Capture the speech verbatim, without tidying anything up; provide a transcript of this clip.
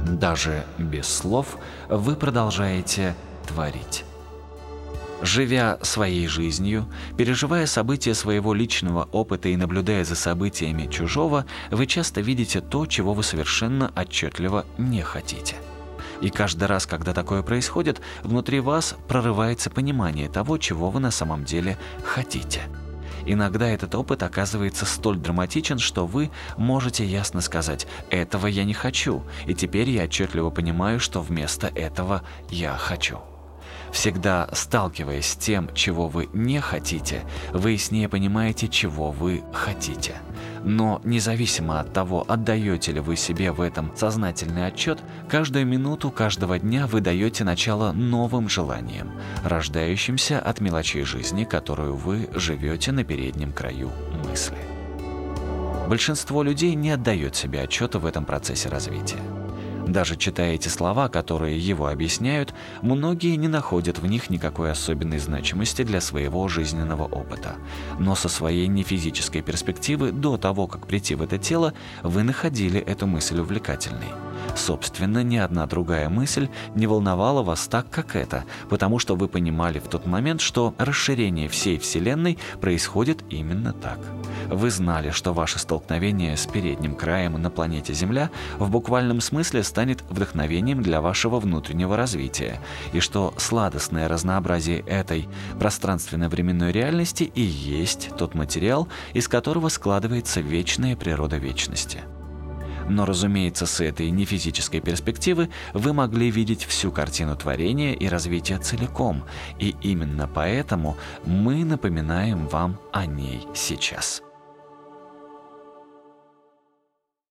Даже без слов вы продолжаете творить. Живя своей жизнью, переживая события своего личного опыта и наблюдая за событиями чужого, вы часто видите то, чего вы совершенно отчетливо не хотите. И каждый раз, когда такое происходит, внутри вас прорывается понимание того, чего вы на самом деле хотите. Иногда этот опыт оказывается столь драматичен, что вы можете ясно сказать: «Этого я не хочу», и теперь я отчетливо понимаю, что вместо этого я хочу. Всегда сталкиваясь с тем, чего вы не хотите, вы яснее понимаете, чего вы хотите. Но независимо от того, отдаете ли вы себе в этом сознательный отчет, каждую минуту каждого дня вы даете начало новым желаниям, рождающимся от мелочей жизни, которую вы живете на переднем краю мысли. Большинство людей не отдает себе отчета в этом процессе развития. Даже читая эти слова, которые его объясняют, многие не находят в них никакой особенной значимости для своего жизненного опыта. Но со своей нефизической перспективы, до того, как прийти в это тело, вы находили эту мысль увлекательной. Собственно, ни одна другая мысль не волновала вас так, как эта, потому что вы понимали в тот момент, что расширение всей Вселенной происходит именно так. Вы знали, что ваше столкновение с передним краем на планете Земля в буквальном смысле станет вдохновением для вашего внутреннего развития, и что сладостное разнообразие этой пространственно-временной реальности и есть тот материал, из которого складывается вечная природа вечности. Но, разумеется, с этой нефизической перспективы вы могли видеть всю картину творения и развития целиком, и именно поэтому мы напоминаем вам о ней сейчас.